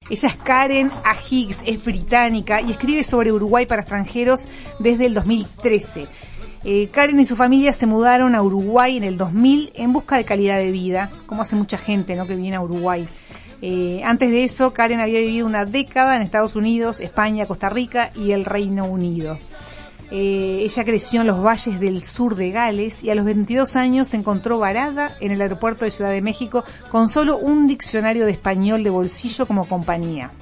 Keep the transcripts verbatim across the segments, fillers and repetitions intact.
Ella es Karen A. Higgs, es británica y escribe sobre Uruguay para extranjeros desde el dos mil trece. Eh, Karen y su familia se mudaron a Uruguay en el dos mil en busca de calidad de vida, como hace mucha gente, ¿no?, que viene a Uruguay. Eh, antes de eso, Karen había vivido una década en Estados Unidos, España, Costa Rica y el Reino Unido. Eh, ella creció en los valles del sur de Gales y a los veintidós años se encontró varada en el aeropuerto de Ciudad de México con solo un diccionario de español de bolsillo como compañía.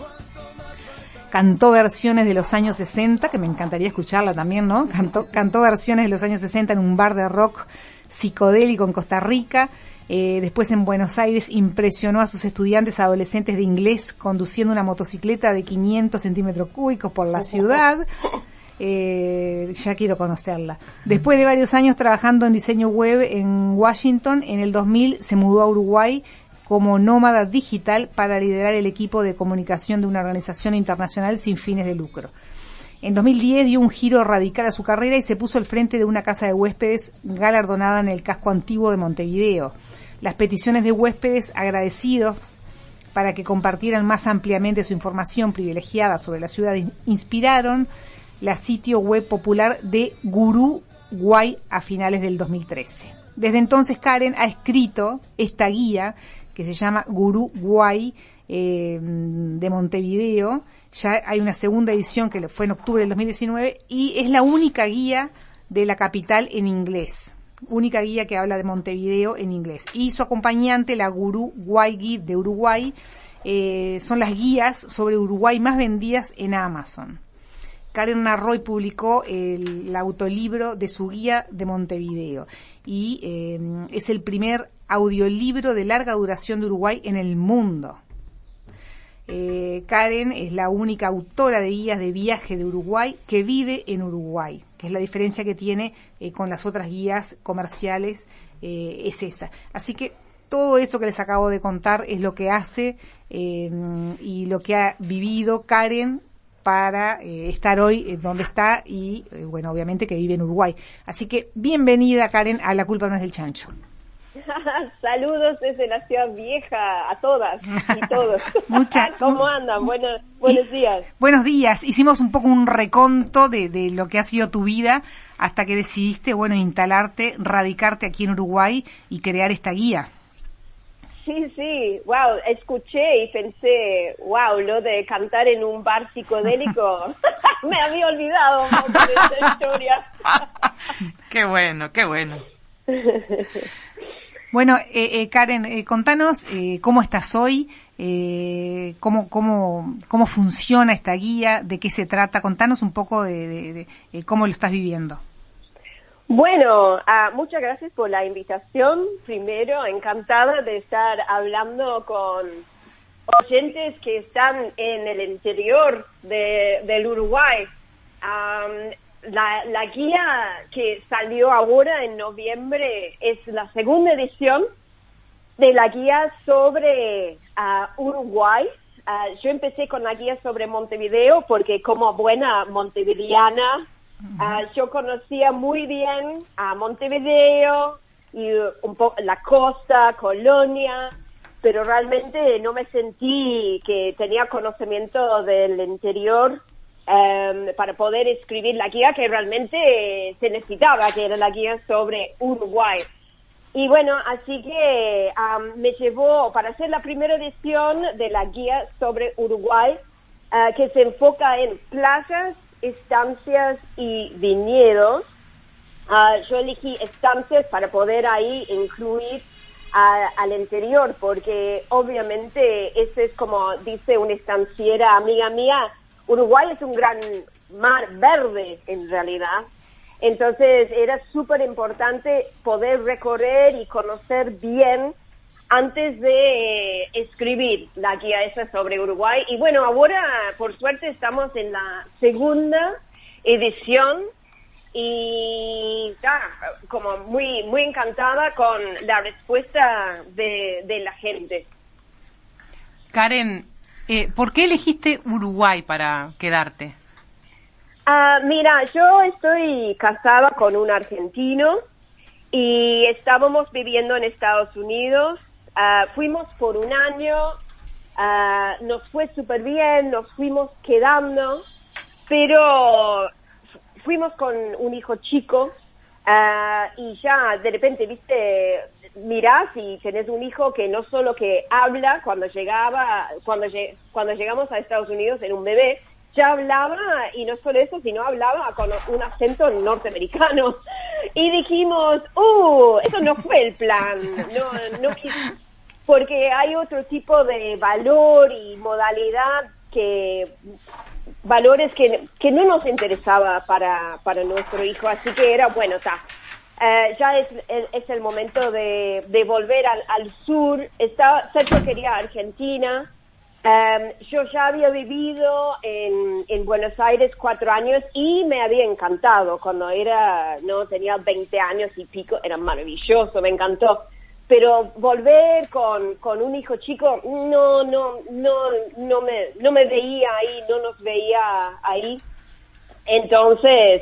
Cantó versiones de los años sesenta, que me encantaría escucharla también, ¿no? Cantó, cantó versiones de los años sesenta en un bar de rock psicodélico en Costa Rica. Eh, después en Buenos Aires impresionó a sus estudiantes adolescentes de inglés conduciendo una motocicleta de quinientos centímetros cúbicos por la ciudad. Eh, ya quiero conocerla. Después de varios años trabajando en diseño web en Washington, en el dos mil se mudó a Uruguay como nómada digital para liderar el equipo de comunicación de una organización internacional sin fines de lucro. En dos mil diez dio un giro radical a su carrera y se puso al frente de una casa de huéspedes galardonada en el casco antiguo de Montevideo. Las peticiones de huéspedes agradecidos para que compartieran más ampliamente su información privilegiada sobre la ciudad inspiraron la sitio web popular de Uruguay a finales del dos mil trece. Desde entonces Karen ha escrito esta guía que se llama Uruguay eh, de Montevideo. Ya hay una segunda edición que fue en octubre del dos mil diecinueve y es la única guía de la capital en inglés. Única guía que habla de Montevideo en inglés. Y su acompañante, la Uruguay Guide de Uruguay, eh, son las guías sobre Uruguay más vendidas en Amazon. Karen narró y publicó el, el autolibro de su guía de Montevideo y eh, es el primer audiolibro de larga duración de Uruguay en el mundo. Eh, Karen es la única autora de guías de viaje de Uruguay que vive en Uruguay, que es la diferencia que tiene eh, con las otras guías comerciales, eh, es esa. Así que todo eso que les acabo de contar es lo que hace eh, y lo que ha vivido Karen para eh, estar hoy eh, donde está y, eh, bueno, obviamente que vive en Uruguay. Así que bienvenida, Karen, a La culpa no es del chancho. Saludos desde la ciudad vieja a todas y todos. Muchas. ¿Cómo andan? Buenos, buenos y, días. Buenos días. Hicimos un poco un reconto de, de lo que ha sido tu vida hasta que decidiste, bueno, instalarte, radicarte aquí en Uruguay y crear esta guía. Sí, sí, wow, escuché y pensé, wow, lo de cantar en un bar psicodélico, me había olvidado un poco de esta historia. Qué bueno, qué bueno. Bueno, eh, eh, Karen, eh, contanos eh, cómo estás hoy, eh, cómo, cómo, cómo funciona esta guía, de qué se trata, contanos un poco de, de, de eh, cómo lo estás viviendo. Bueno, uh, muchas gracias por la invitación. Primero, encantada de estar hablando con oyentes que están en el interior de, del Uruguay. Um, la, la guía que salió ahora en noviembre es la segunda edición de la guía sobre uh, Uruguay. Uh, yo empecé con la guía sobre Montevideo porque como buena montevideana, Uh, yo conocía muy bien a Montevideo y un poco la costa, Colonia, pero realmente no me sentí que tenía conocimiento del interior um, para poder escribir la guía que realmente se necesitaba, que era la guía sobre Uruguay. Y bueno, así que um, me llevó para hacer la primera edición de la guía sobre Uruguay, uh, que se enfoca en playas, estancias y viñedos. Uh, yo elegí estancias para poder ahí incluir uh, al interior, porque obviamente ese es como dice una estanciera amiga mía, Uruguay es un gran mar verde en realidad. Entonces era súper importante poder recorrer y conocer bien antes de escribir la guía esa sobre Uruguay. Y bueno, ahora por suerte estamos en la segunda edición y ya, como muy muy encantada con la respuesta de, de la gente. Karen, eh, ¿por qué elegiste Uruguay para quedarte? Uh, mira, yo estoy casada con un argentino y estábamos viviendo en Estados Unidos. Uh, fuimos por un año uh, nos fue súper bien, nos fuimos quedando, pero fuimos con un hijo chico, uh, y ya de repente, viste, mirás y tenés un hijo que no solo que habla, cuando llegaba, cuando, lleg- cuando llegamos a Estados Unidos en un bebé, ya hablaba, y no solo eso, sino hablaba con un acento norteamericano. Y dijimos, uh, eso no fue el plan, no, no quis- porque hay otro tipo de valor y modalidad que, valores que, que no nos interesaba para, para nuestro hijo, así que era, bueno, está. Uh, ya es, es, es el momento de, de volver al, al sur. Estaba, Sergio quería Argentina. Um, yo ya había vivido en, en Buenos Aires cuatro años y me había encantado. Cuando era, no, tenía veinte años y pico, era maravilloso, me encantó. Pero volver con, con un hijo chico, no, no, no, no me, no me veía ahí, no nos veía ahí. Entonces,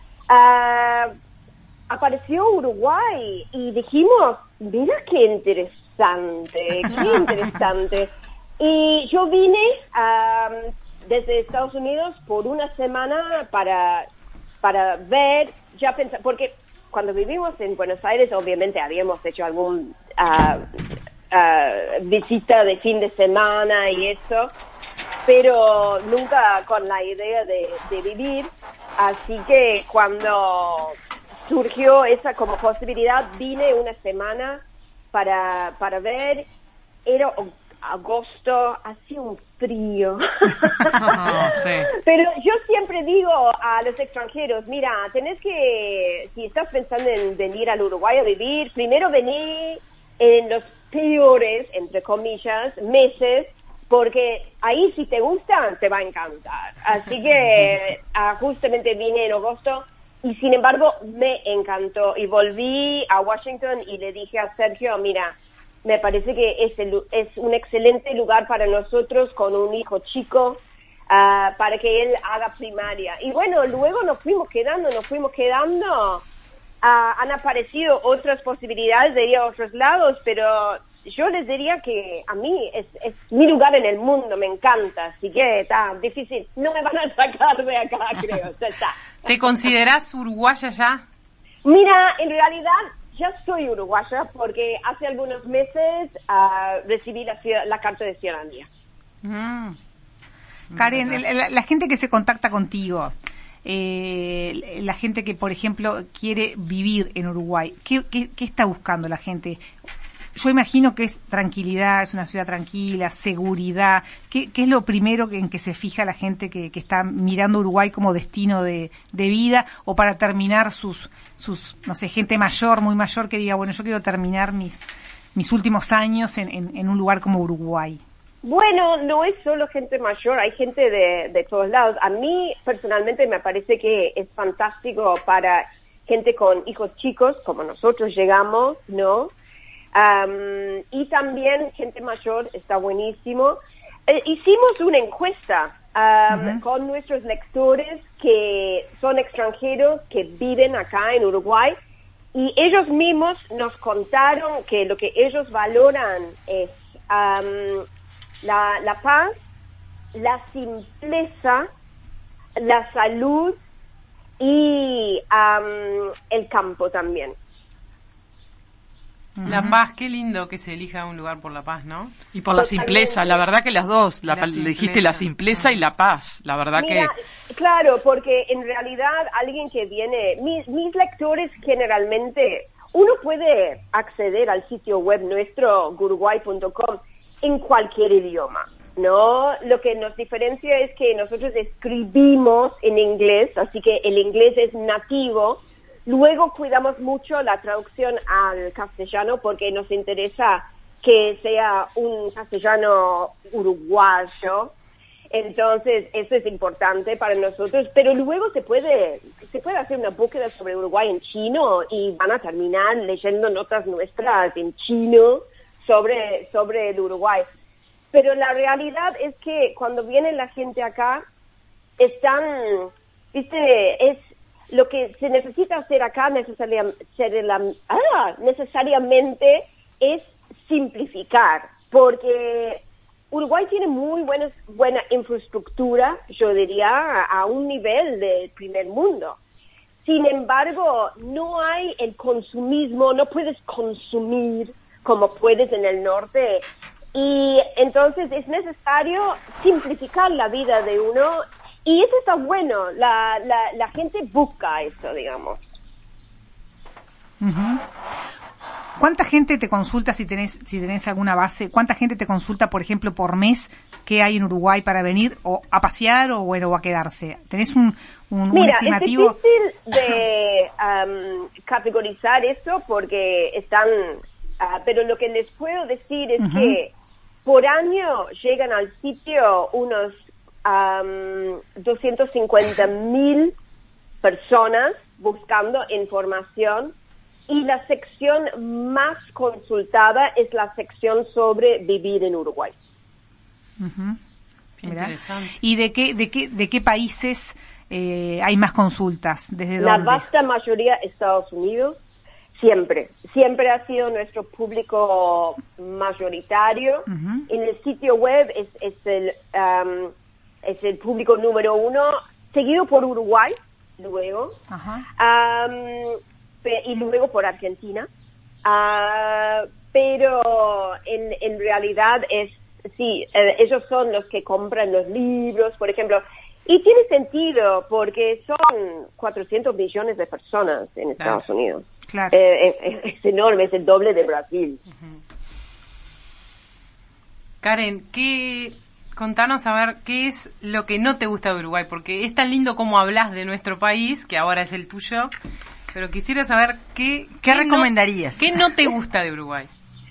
uh, apareció Uruguay y dijimos, mira qué interesante, qué interesante. Y yo vine um, desde Estados Unidos por una semana para, para ver, ya pensar, porque cuando vivimos en Buenos Aires obviamente habíamos hecho algún uh, uh, visita de fin de semana y eso, pero nunca con la idea de, de vivir, así que cuando surgió esa como posibilidad, vine una semana para, para ver. Era agosto, hacía un frío. Oh, sí. Pero yo siempre digo a los extranjeros, mira, tenés que, si estás pensando en venir al Uruguay a vivir, primero vení en los peores, entre comillas, meses, porque ahí si te gusta, te va a encantar. Así que uh, justamente vine en agosto, y sin embargo me encantó, y volví a Washington y le dije a Sergio, mira, me parece que es, el, es un excelente lugar para nosotros con un hijo chico, uh, para que él haga primaria. Y bueno, luego nos fuimos quedando, nos fuimos quedando, uh, han aparecido otras posibilidades de ir a otros lados, pero yo les diría que a mí es, es mi lugar en el mundo, me encanta, así que está difícil, no me van a sacar de acá, creo, ya está. ¿Te considerás uruguaya ya? Mira, en realidad ya soy uruguaya porque hace algunos meses uh, recibí la, la carta de ciudadanía. Mm. Karen, la, la gente que se contacta contigo, eh, la gente que, por ejemplo, quiere vivir en Uruguay, ¿qué, qué, qué está buscando la gente? Yo imagino que es tranquilidad, es una ciudad tranquila, seguridad. ¿Qué, qué es lo primero en que se fija la gente que, que está mirando Uruguay como destino de, de vida, o para terminar sus, sus, no sé, gente mayor, muy mayor, que diga, bueno, yo quiero terminar mis, mis últimos años en, en, en un lugar como Uruguay? Bueno, no es solo gente mayor, hay gente de, de todos lados. A mí personalmente me parece que es fantástico para gente con hijos chicos, como nosotros llegamos, ¿no? Um, y también gente mayor, está buenísimo. Eh, hicimos una encuesta um, uh-huh. con nuestros lectores que son extranjeros que viven acá en Uruguay, y ellos mismos nos contaron que lo que ellos valoran es um, la, la paz, la simpleza, la salud y um, el campo también. La paz, qué lindo que se elija un lugar por la paz, ¿no? Y por la simpleza, la verdad que las dos, la, la le dijiste la simpleza y la paz, la verdad. Mira, que... Claro, porque en realidad alguien que viene, mis, mis lectores generalmente, uno puede acceder al sitio web nuestro, guruguay punto com, en cualquier idioma, ¿no? Lo que nos diferencia es que nosotros escribimos en inglés, así que el inglés es nativo. Luego cuidamos mucho la traducción al castellano porque nos interesa que sea un castellano uruguayo. Entonces, eso es importante para nosotros. Pero luego se puede, se puede hacer una búsqueda sobre Uruguay en chino y van a terminar leyendo notas nuestras en chino sobre, sobre el Uruguay. Pero la realidad es que cuando viene la gente acá, están, viste, es, lo que se necesita hacer acá necesariamente, ah, necesariamente es simplificar, porque Uruguay tiene muy buenas, buena infraestructura, yo diría, a, a un nivel del primer mundo. Sin embargo, no hay el consumismo, no puedes consumir como puedes en el norte. Y entonces es necesario simplificar la vida de uno. Y eso está bueno, la, la, la gente busca eso, digamos. Uh-huh. ¿Cuánta gente te consulta, si tenés si tenés alguna base, cuánta gente te consulta, por ejemplo, por mes, qué hay en Uruguay para venir o a pasear o, bueno, o a quedarse? ¿Tenés un, un, Mira, un estimativo? es difícil de um, categorizar eso porque están... Uh, pero lo que les puedo decir es uh-huh. que por año llegan al sitio unos um, doscientos cincuenta mil personas buscando información. Y la sección más consultada es la sección sobre vivir en Uruguay. Uh-huh. Interesante. ¿Y de qué, de qué, de qué países eh, hay más consultas? ¿Desde la dónde? vasta mayoría Estados Unidos, siempre. Siempre ha sido nuestro público mayoritario. Uh-huh. En el sitio web es, es, el, um, es el público número uno, seguido por Uruguay, luego. Uh-huh. Um, y luego por Argentina, uh, pero en, en realidad es, sí, eh, ellos son los que compran los libros, por ejemplo, y tiene sentido porque son cuatrocientos millones de personas en Estados claro. Unidos. Claro. Eh, es, es enorme, es el doble de Brasil. Uh-huh. Karen, ¿qué... Contanos a ver qué es lo que no te gusta de Uruguay, porque es tan lindo como hablas de nuestro país, que ahora es el tuyo, pero quisiera saber qué... ¿Qué, ¿Qué recomendarías? No, ¿Qué no te gusta de Uruguay?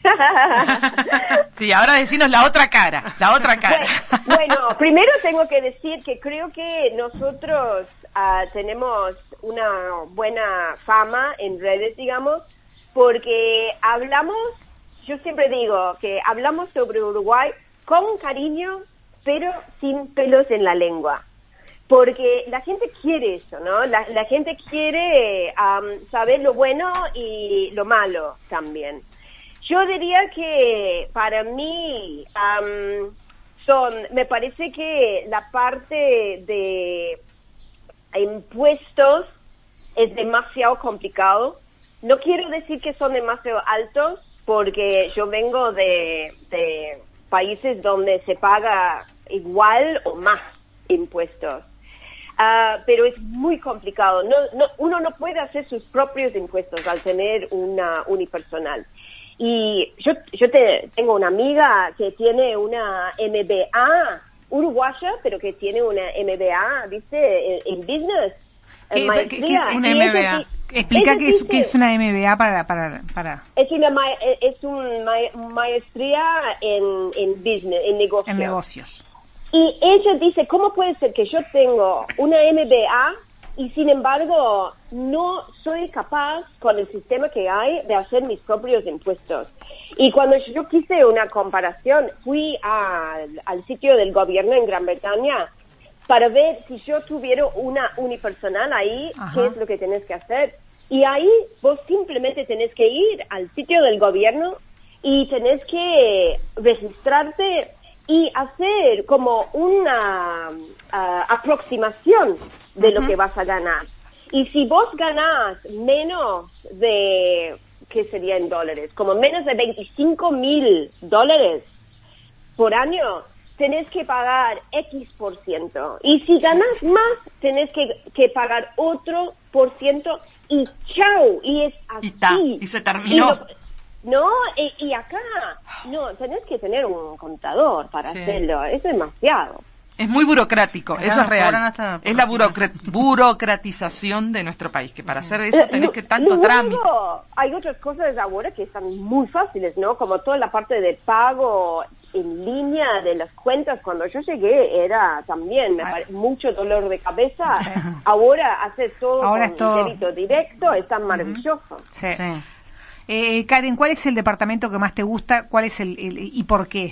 Sí, ahora decinos la otra cara, la otra cara. Bueno, bueno, primero tengo que decir que creo que nosotros uh, tenemos una buena fama en redes, digamos, porque hablamos, yo siempre digo que hablamos sobre Uruguay con cariño, pero sin pelos en la lengua. Porque la gente quiere eso, ¿no? La, la gente quiere um, saber lo bueno y lo malo también. Yo diría que para mí um, son, me parece que la parte de impuestos es demasiado complicado. No quiero decir que son demasiado altos, porque yo vengo de, de países donde se paga igual o más impuestos. Uh, pero es muy complicado. No, no, uno no puede hacer sus propios impuestos al tener una unipersonal. Y yo, yo te, tengo una amiga que tiene una M B A uruguaya, pero que tiene una M B A, ¿viste? En, en business, en maestría. ¿Qué, una M B A? Ese, Explica ese qué, es, qué es una M B A para... para, para... Es una ma, es un ma, maestría en, en business, en negocios. En negocios. Y ella dice, ¿cómo puede ser que yo tengo una M B A y sin embargo no soy capaz con el sistema que hay de hacer mis propios impuestos? Y cuando yo quise una comparación, fui a, al sitio del gobierno en Gran Bretaña para ver si yo tuviera una unipersonal ahí, Ajá. qué es lo que tenés que hacer. Y ahí vos simplemente tenés que ir al sitio del gobierno y tenés que registrarte y hacer como una uh, aproximación de lo uh-huh. que vas a ganar. Y si vos ganás menos de, ¿qué sería en dólares? Como menos de veinticinco mil dólares por año, tenés que pagar X por ciento. Y si ganás más, tenés que, que pagar otro por ciento y chao. Y es así. Y, ta, y se terminó. Y lo, No, y, y acá, no, tenés que tener un contador para sí. hacerlo, es demasiado. Es muy burocrático, acá eso es real. Es la burocrat, burocratización de nuestro país, que para hacer eso tenés que tanto Luego, trámite. Hay otras cosas ahora que están muy fáciles, ¿no? Como toda la parte de pago en línea de las cuentas. Cuando yo llegué era también me pare, mucho dolor de cabeza. Sí. Ahora hacer todo ahora con todo... débito directo, es tan maravilloso. Uh-huh. Sí. Sí. Eh, Karen, ¿cuál es el departamento que más te gusta? ¿Cuál es el, el y por qué?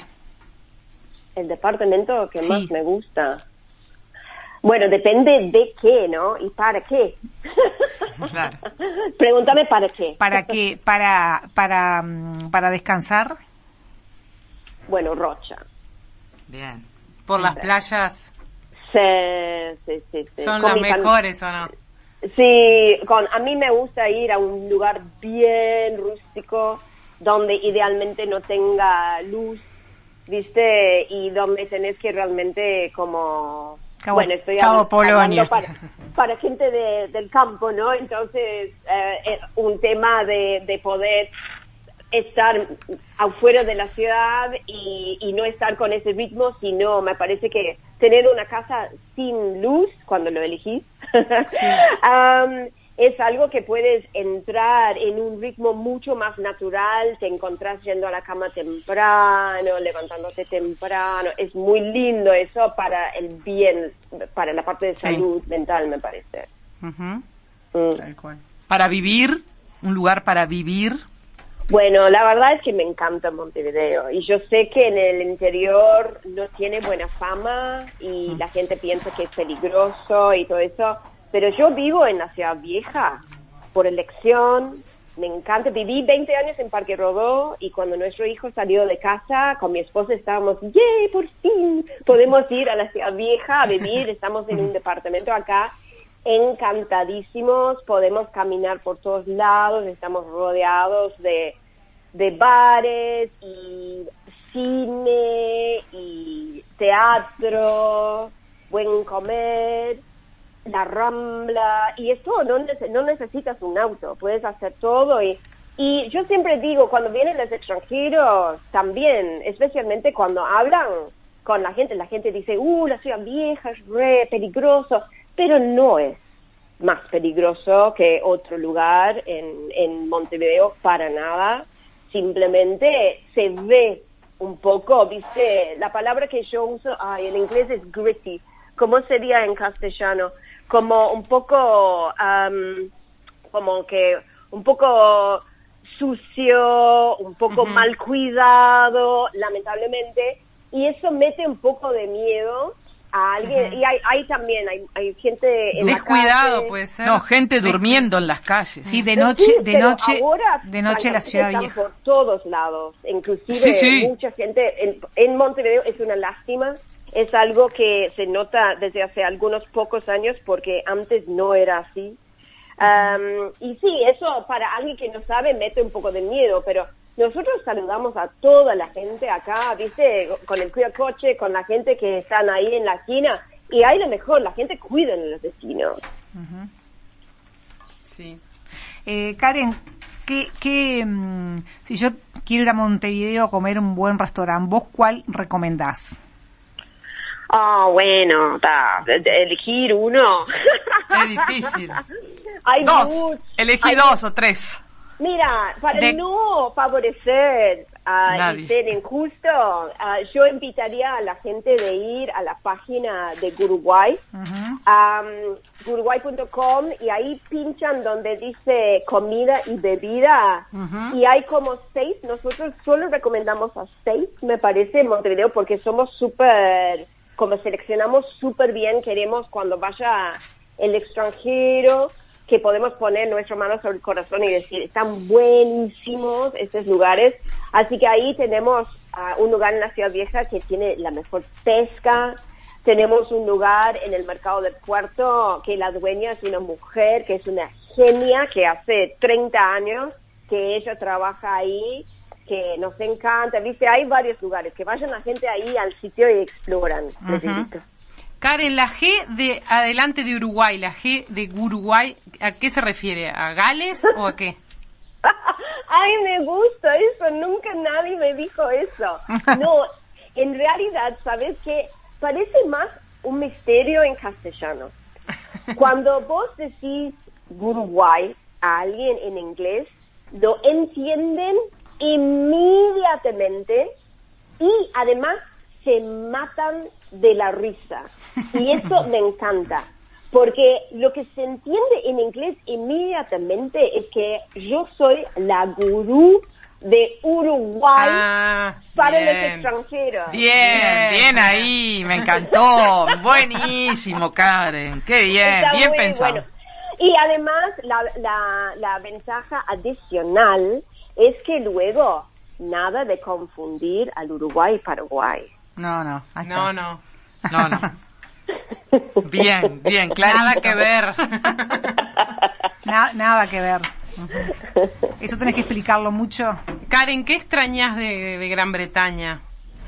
El departamento que sí. más me gusta. Bueno, depende de qué, ¿no? ¿Y para qué? Claro. Pregúntame para qué. ¿Para qué? ¿Para, para, para descansar? Bueno, Rocha. Bien. ¿Por las playas? Sí, sí, sí. sí. ¿Son con las mejores fan... o no? Sí, con, a mí me gusta ir a un lugar bien rústico, donde idealmente no tenga luz, ¿viste? Y donde tenés que realmente como... Cabo, bueno, estoy Cabo hablando para, para gente de, del campo, ¿no? Entonces, eh, un tema de, de poder estar afuera de la ciudad y, y no estar con ese ritmo, sino me parece que tener una casa sin luz, cuando lo elegís, sí. um, es algo que puedes entrar en un ritmo mucho más natural, te encontrás yendo a la cama temprano, levantándote temprano, es muy lindo eso para el bien, para la parte de salud sí. mental, me parece. Uh-huh. Mm. Tal cual. Para vivir, un lugar para vivir. Bueno, la verdad es que me encanta Montevideo y yo sé que en el interior no tiene buena fama y uh-huh. la gente piensa que es peligroso y todo eso. Pero yo vivo en la Ciudad Vieja por elección, me encanta. Viví veinte años en Parque Rodó y cuando nuestro hijo salió de casa, con mi esposa estábamos, ¡yay, por fin! Podemos ir a la Ciudad Vieja a vivir, estamos en un departamento acá, encantadísimos, podemos caminar por todos lados, estamos rodeados de, de bares y cine y teatro, buen comer, la Rambla, y esto no, nece- no necesitas un auto, puedes hacer todo. Y, y yo siempre digo, cuando vienen los extranjeros, también, especialmente cuando hablan con la gente, la gente dice, uh, la Ciudad Vieja es re peligroso, pero no es más peligroso que otro lugar en, en Montevideo, para nada. Simplemente se ve un poco, viste, la palabra que yo uso, ay, en inglés es gritty, ¿cómo sería en castellano? Como un poco, um, como que un poco sucio, un poco uh-huh. mal cuidado, lamentablemente, y eso mete un poco de miedo a alguien, uh-huh. y hay, hay también, hay, hay gente en descuidado, la calle. puede ser. No, gente durmiendo en las calles. Sí, de noche, sí, de noche, ahora, de noche la Ciudad Vieja. Por todos lados, inclusive sí, sí. mucha gente, en, en Montevideo es una lástima. Es algo que se nota desde hace algunos pocos años porque antes no era así. Um, y sí, eso para alguien que no sabe mete un poco de miedo, pero nosotros saludamos a toda la gente acá, ¿viste? Con el cuida coche, con la gente que están ahí en la esquina. Y ahí lo mejor, la gente cuida a los vecinos. Uh-huh. Sí. Eh, Karen, ¿qué, qué, mmm, si yo quiero ir a Montevideo a comer un buen restaurante, ¿vos cuál recomendás? Oh, bueno, ta, elegir uno. Es difícil. Hay dos, muchos, elegí hay, dos o tres. Mira, para de... no favorecer uh, y ser injusto, uh, yo invitaría a la gente de ir a la página de Guruguay, uh-huh. um, guruguay punto com, y ahí pinchan donde dice comida y bebida, uh-huh. y hay como seis, nosotros solo recomendamos a seis, me parece, en Montevideo, porque somos súper... como seleccionamos súper bien, queremos cuando vaya el extranjero, que podemos poner nuestra mano sobre el corazón y decir, están buenísimos estos lugares. Así que ahí tenemos uh, un lugar en la Ciudad Vieja que tiene la mejor pesca, tenemos un lugar en el mercado del puerto que la dueña es una mujer, que es una genia, que hace treinta años que ella trabaja ahí, que nos encanta, viste, hay varios lugares, que vayan la gente ahí al sitio y exploran. Uh-huh. Karen, la G de adelante de Uruguay, la G de Uruguay, ¿a qué se refiere? ¿A Gales o a qué? Ay, me gusta eso, nunca nadie me dijo eso. No, en realidad, ¿sabes qué? Parece más un misterio en castellano. Cuando vos decís Uruguay a alguien en inglés, lo entienden inmediatamente y además se matan de la risa, y eso me encanta porque lo que se entiende en inglés inmediatamente es que yo soy la gurú de Uruguay ah, para bien. Los extranjeros. Bien, bien ahí, me encantó, buenísimo, Karen, qué bien, está bien pensado. Bueno. Y además la, la, la ventaja adicional es que luego nada de confundir al Uruguay y Paraguay. No, no. No, no. No, no. Bien, bien, claro. Nada que ver. Na, nada que ver. Uh-huh. Eso tenés que explicarlo mucho. Karen, ¿qué extrañas de, de Gran Bretaña?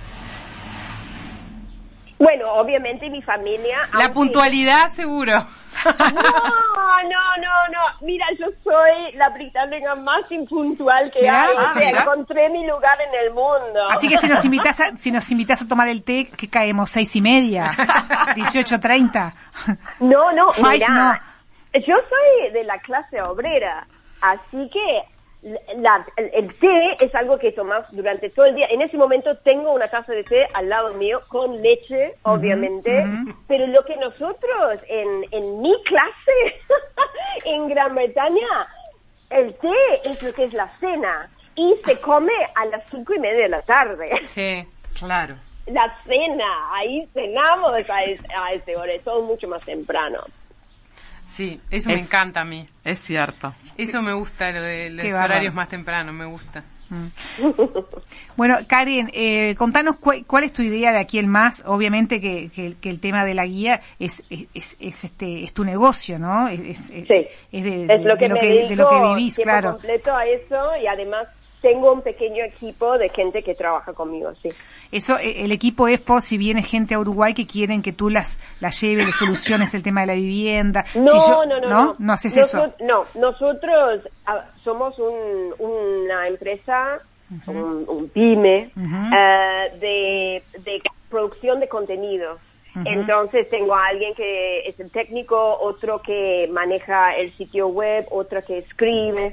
Bueno, obviamente mi familia. La aunque... puntualidad, seguro. No, no, no, no. Mira, yo soy la británica más impuntual que ¿Mirá? hay. Ah, o sea, mira. encontré mi lugar en el mundo. Así que si nos invitas a, si nos invitas a tomar el té, ¿qué caemos? ¿Seis y media? ¿dieciocho treinta? No, no, Five, mira. no. Yo soy de la clase obrera, así que la, el, el té es algo que tomas durante todo el día. En ese momento tengo una taza de té al lado mío con leche, obviamente, uh-huh, uh-huh. Pero lo que nosotros en, en mi clase en Gran Bretaña, el té es lo que es la cena y se come a las cinco y media de la tarde. Sí, claro. La cena, ahí cenamos a, es, a ese hora, es todo mucho más temprano. Sí, eso es, me encanta a mí. Es cierto. Eso me gusta, lo de los horarios más tempranos, me gusta. Mm. Bueno, Karen, eh, contanos cu- cuál es tu idea de aquí en más. Obviamente que, que, que el tema de la guía es es, es, es este es tu negocio, ¿no? Es, es, sí, es, de, es lo de, que de, lo me que, dedico de lo que vivís, tiempo claro. completo a eso y además tengo un pequeño equipo de gente que trabaja conmigo, sí. Eso, el equipo es por si viene gente a Uruguay que quieren que tú las, las lleves, le soluciones el tema de la vivienda. No, si yo, no, no, no, no. No haces Nosot- eso. No, nosotros uh, somos un, una empresa, uh-huh. un, un pyme, uh-huh. uh, de, de producción de contenido. Uh-huh. Entonces tengo a alguien que es el técnico, otro que maneja el sitio web, otro que escribe.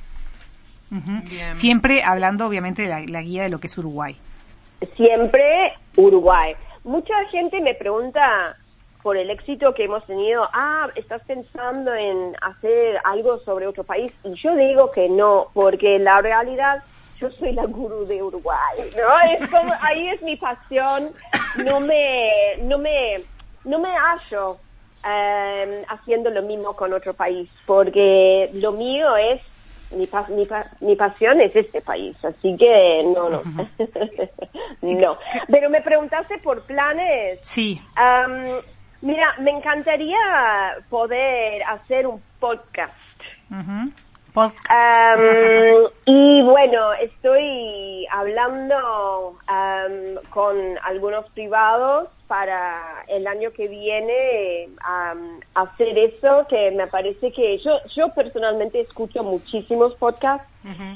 Uh-huh. Siempre hablando obviamente de la, la guía de lo que es Uruguay. Siempre Uruguay. Mucha gente me pregunta por el éxito que hemos tenido, ah, ¿estás pensando en hacer algo sobre otro país? Y yo digo que no, porque la realidad, yo soy la gurú de Uruguay, ¿no? Es como, ahí es mi pasión, no me, no me, no me hallo eh, haciendo lo mismo con otro país, porque lo mío es Mi, pa- mi, pa- mi pasión es este país, así que no, no. No. Pero me preguntaste por planes. Sí. Um, mira, me encantaría poder hacer un podcast. Uh-huh. Pod- Um, y bueno, estoy hablando um, con algunos privados para el año que viene um, hacer eso, que me parece que yo yo personalmente escucho muchísimos podcasts uh-huh.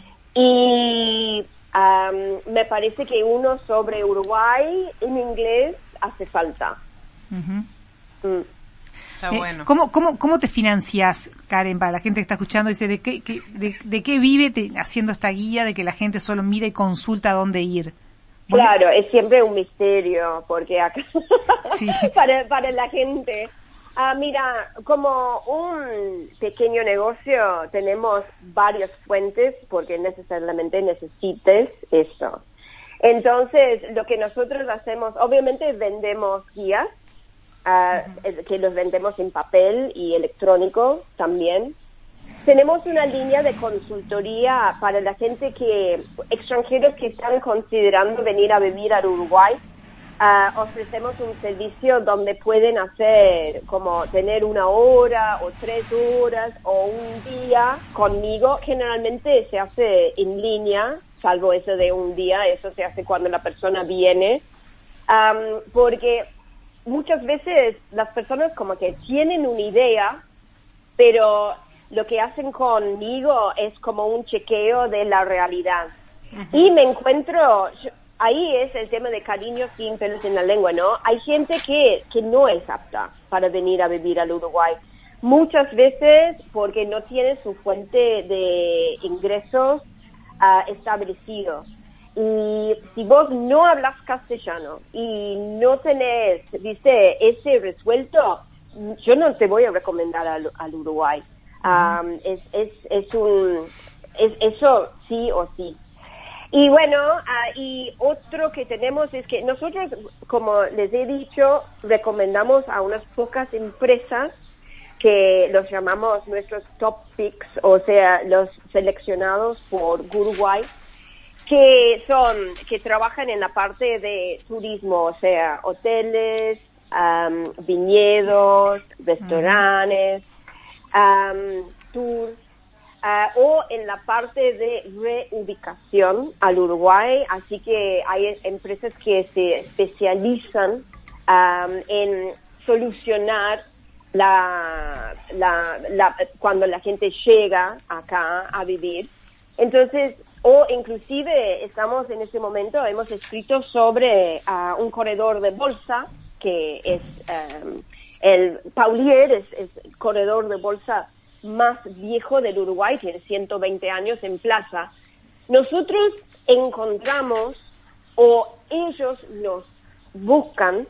y um, me parece que uno sobre Uruguay en inglés hace falta. Uh-huh. Mm. Está bueno. Eh, ¿cómo, cómo, ¿Cómo te financias, Karen, para la gente que está escuchando? Dice, ¿de qué, qué, de, de qué vive te, haciendo esta guía de que la gente solo mira y consulta dónde ir? Bueno, claro, es siempre un misterio, porque acá, sí. para, para la gente. Ah, mira, como un pequeño negocio tenemos varias fuentes, porque necesariamente necesites eso. Entonces, lo que nosotros hacemos, obviamente vendemos guías, Uh, que los vendemos en papel y electrónico también. Tenemos una línea de consultoría para la gente que, extranjeros que están considerando venir a vivir a Uruguay. Uh, ofrecemos un servicio donde pueden hacer como tener una hora o tres horas o un día conmigo. Generalmente se hace en línea, salvo eso de un día, eso se hace cuando la persona viene, um, porque muchas veces las personas como que tienen una idea, pero lo que hacen conmigo es como un chequeo de la realidad. Uh-huh. Y me encuentro, yo, ahí es el tema de cariño sin pelos en la lengua, ¿no? Hay gente que, que no es apta para venir a vivir al Uruguay. Muchas veces porque no tiene su fuente de ingresos uh, establecido. Y si vos no hablas castellano y no tenés, viste, ese resuelto, yo no te voy a recomendar al, al Uruguay. Um, es, es, es un, es eso sí o sí. Y bueno, uh, y otro que tenemos es que nosotros, como les he dicho, recomendamos a unas pocas empresas que los llamamos nuestros top picks, o sea, los seleccionados por Uruguay. que son, que trabajan en la parte de turismo, o sea, hoteles, um, viñedos, restaurantes, um, tours, uh, o en la parte de reubicación al Uruguay, así que hay empresas que se especializan um, en solucionar la, la, la, cuando la gente llega acá a vivir. Entonces, o inclusive estamos en este momento, hemos escrito sobre uh, un corredor de bolsa, que es um, el Paulier, es, es el corredor de bolsa más viejo del Uruguay, tiene ciento veinte años en plaza. Nosotros encontramos, o ellos nos buscan,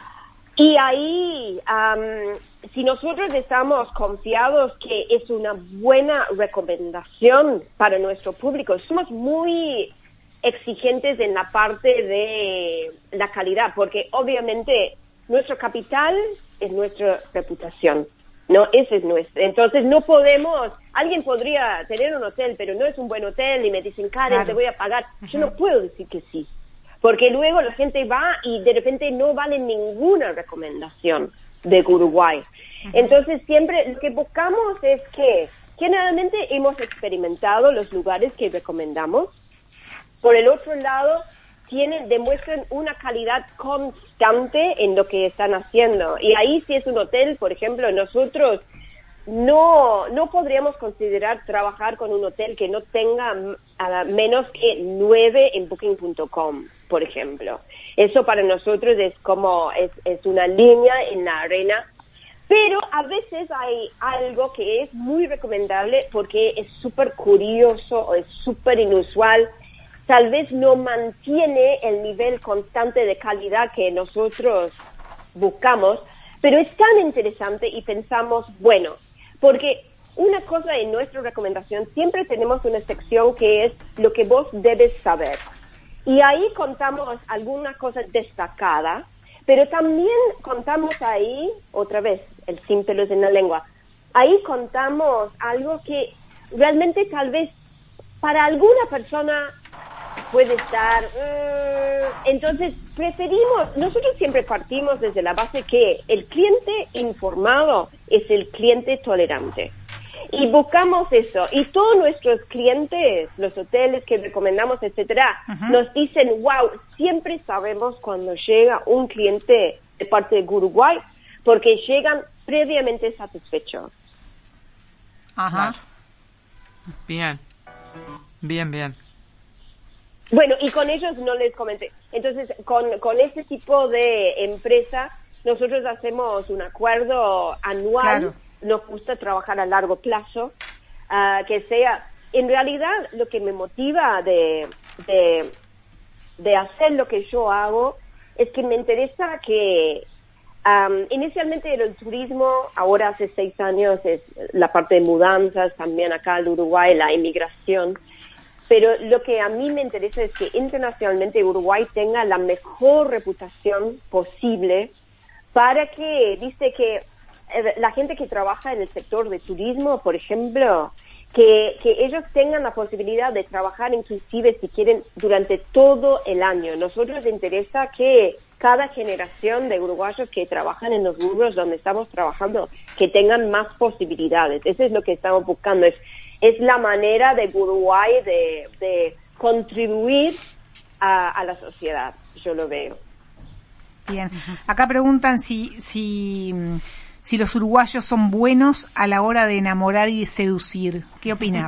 y ahí, um, si nosotros estamos confiados que es una buena recomendación para nuestro público, somos muy exigentes en la parte de la calidad, porque obviamente nuestro capital es nuestra reputación, ¿no? Ese es nuestro. Entonces no podemos, alguien podría tener un hotel, pero no es un buen hotel, y me dicen, Karen, claro, te voy a pagar. Uh-huh. Yo no puedo decir que sí, porque luego la gente va y de repente no vale ninguna recomendación de Uruguay. Uh-huh. Entonces siempre lo que buscamos es que generalmente hemos experimentado los lugares que recomendamos. Por el otro lado, tienen, demuestran una calidad constante en lo que están haciendo. Y ahí, si es un hotel, por ejemplo, nosotros no, no podríamos considerar trabajar con un hotel que no tenga uh, menos que nueve en booking punto com, por ejemplo. Eso para nosotros es como, es, es una línea en la arena. Pero a veces hay algo que es muy recomendable porque es súper curioso o es súper inusual. Tal vez no mantiene el nivel constante de calidad que nosotros buscamos, pero es tan interesante y pensamos, bueno, porque una cosa en nuestra recomendación, siempre tenemos una sección que es lo que vos debes saber. Y ahí contamos alguna cosa destacada, pero también contamos ahí, otra vez, el sin pelos en la lengua, ahí contamos algo que realmente tal vez para alguna persona puede estar, uh, entonces preferimos, nosotros siempre partimos desde la base que el cliente informado es el cliente tolerante. Y buscamos eso. Y todos nuestros clientes, los hoteles que recomendamos, etcétera, uh-huh, nos dicen, wow, siempre sabemos cuando llega un cliente de parte de Uruguay, porque llegan previamente satisfechos. Ajá. Bien. Bien, bien. Bueno, y con ellos no les comenté. Entonces, con, con este tipo de empresa, nosotros hacemos un acuerdo anual. Claro. Nos gusta trabajar a largo plazo, uh, que sea, en realidad, lo que me motiva de, de, de hacer lo que yo hago es que me interesa que, um, inicialmente era el turismo, ahora hace seis años es la parte de mudanzas, también acá en Uruguay, la inmigración. Pero lo que a mí me interesa es que internacionalmente Uruguay tenga la mejor reputación posible para que, viste, que la gente que trabaja en el sector de turismo, por ejemplo, que, que ellos tengan la posibilidad de trabajar inclusive si quieren durante todo el año. Nosotros nos interesa que cada generación de uruguayos que trabajan en los rubros donde estamos trabajando, que tengan más posibilidades. Eso es lo que estamos buscando. Es, es la manera de Uruguay de, de contribuir a, a la sociedad. Yo lo veo. Bien. Acá preguntan si... si si los uruguayos son buenos a la hora de enamorar y de seducir. ¿Qué opinas?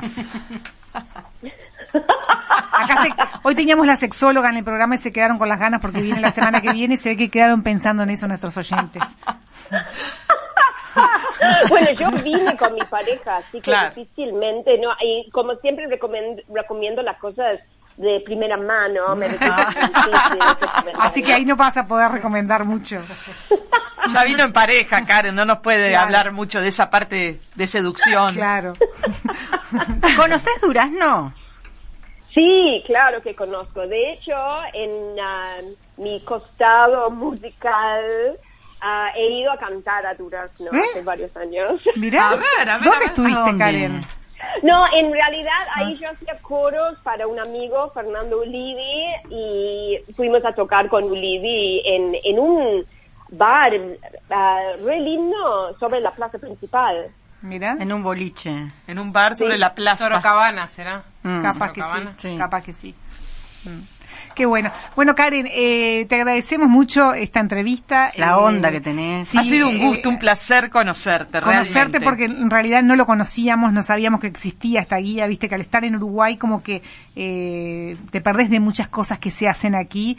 Acá se, hoy teníamos la sexóloga en el programa y se quedaron con las ganas porque viene la semana que viene y se ve que quedaron pensando en eso nuestros oyentes. Bueno, yo vine con mi pareja, así que claro, difícilmente, ¿no? Y como siempre recomiendo, recomiendo las cosas de primera mano. Me ah. Así que ahí no vas a poder recomendar mucho. Ya vino en pareja, Karen, no nos puede claro, hablar mucho de esa parte de seducción. Claro. ¿Conoces Durazno? Sí, claro que conozco. De hecho, en uh, mi costado musical uh, he ido a cantar a Durazno ¿Eh? hace varios años. Mirá, a ver, a ver, ¿dónde a ver, estuviste, ¿dónde? Karen? No, en realidad ahí yo hacía coros para un amigo, Fernando Ulivi, y fuimos a tocar con Ulivi en, en un bar uh, re lindo sobre la plaza principal. Mira. En un boliche. En un bar sobre sí. la plaza. Sorocabana, ¿será? Mm. Capaz que sí, sí. Capaz que sí. Mm. Qué bueno. Bueno, Karen, eh, te agradecemos mucho esta entrevista. La eh, onda que tenés. Sí, ha sido un gusto, eh, un placer conocerte, Conocerte realmente. porque en realidad no lo conocíamos, no sabíamos que existía esta guía, viste que al estar en Uruguay como que eh, te perdés de muchas cosas que se hacen aquí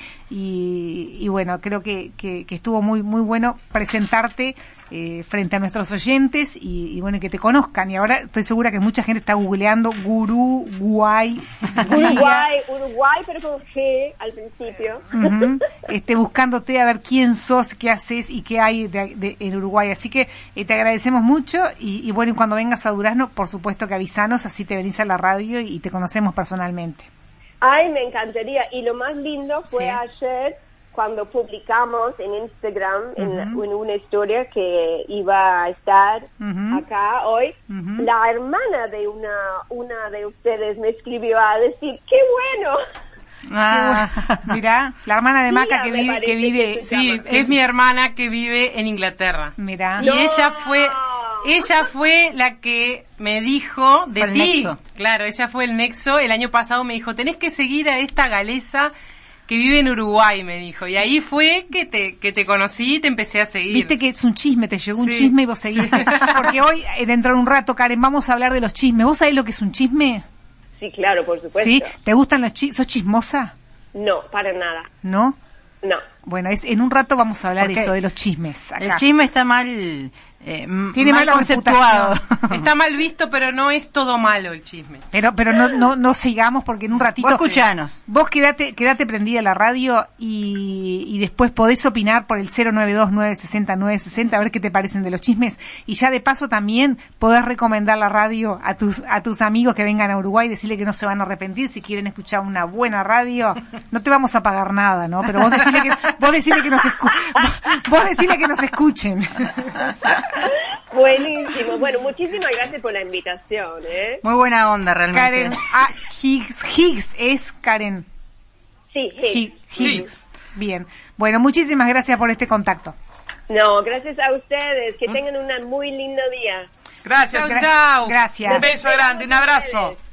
y, y bueno, creo que, que, que estuvo muy muy bueno presentarte eh, frente a nuestros oyentes y, y bueno, que te conozcan. Y ahora estoy segura que mucha gente está googleando Guruguay. Uruguay, Uruguay, pero con G al principio. Uh-huh. Este, buscándote a ver quién sos, qué haces y qué hay de, de, en Uruguay. Así que eh, te agradecemos mucho y, y bueno, y cuando vengas a Durazno, por supuesto que avisanos, así te venís a la radio y te conocemos personalmente. Ay, me encantaría. Y lo más lindo fue sí. ayer cuando publicamos en Instagram, uh-huh. en, en una historia que iba a estar uh-huh. acá hoy, uh-huh. la hermana de una una de ustedes me escribió a decir, ¡qué bueno! Ah, mira, la hermana de Maca que vive, que vive, que sí, que es mi hermana que vive en Inglaterra. Mira, y no. ella fue, ella fue la que me dijo de ti, nexo. Claro, ella fue el nexo. El año pasado me dijo, tenés que seguir a esta galesa que vive en Uruguay, me dijo. Y ahí fue que te que te conocí y te empecé a seguir. Viste que es un chisme, te llegó un sí. chisme y vos seguiste. Porque hoy, dentro de un rato, Karen, vamos a hablar de los chismes. ¿Vos sabés lo que es un chisme? Sí, claro, por supuesto. ¿Sí? ¿Te gustan los chismes? ¿Sos chismosa? No, para nada. ¿No? No. Bueno, es, en un rato vamos a hablar eso de los chismes. Acá. El chisme está mal... Eh, Tiene mal conceptuado. Está mal visto, pero no es todo malo el chisme. Pero pero no no no sigamos porque en un ratito... Vos escuchanos. Vos quedate, quedate prendida la radio y, y después podés opinar por el cero nueve dos, nueve seis cero, nueve seis cero a ver qué te parecen de los chismes. Y ya de paso también podés recomendar la radio a tus a tus amigos que vengan a Uruguay, decirle que no se van a arrepentir si quieren escuchar una buena radio. No te vamos a pagar nada, ¿no? Pero vos decirle que, vos decirle que nos escu- vos decirle que nos escuchen. Buenísimo. Bueno, muchísimas gracias por la invitación, ¿eh? Muy buena onda, realmente. Karen ah, Higgs, Higgs es Karen. Sí, Higgs. Higgs. Higgs. Bien. Bueno, muchísimas gracias por este contacto. No, gracias a ustedes. Que tengan un muy lindo día. Gracias, Gra- chao. Gracias. Un beso grande, un abrazo.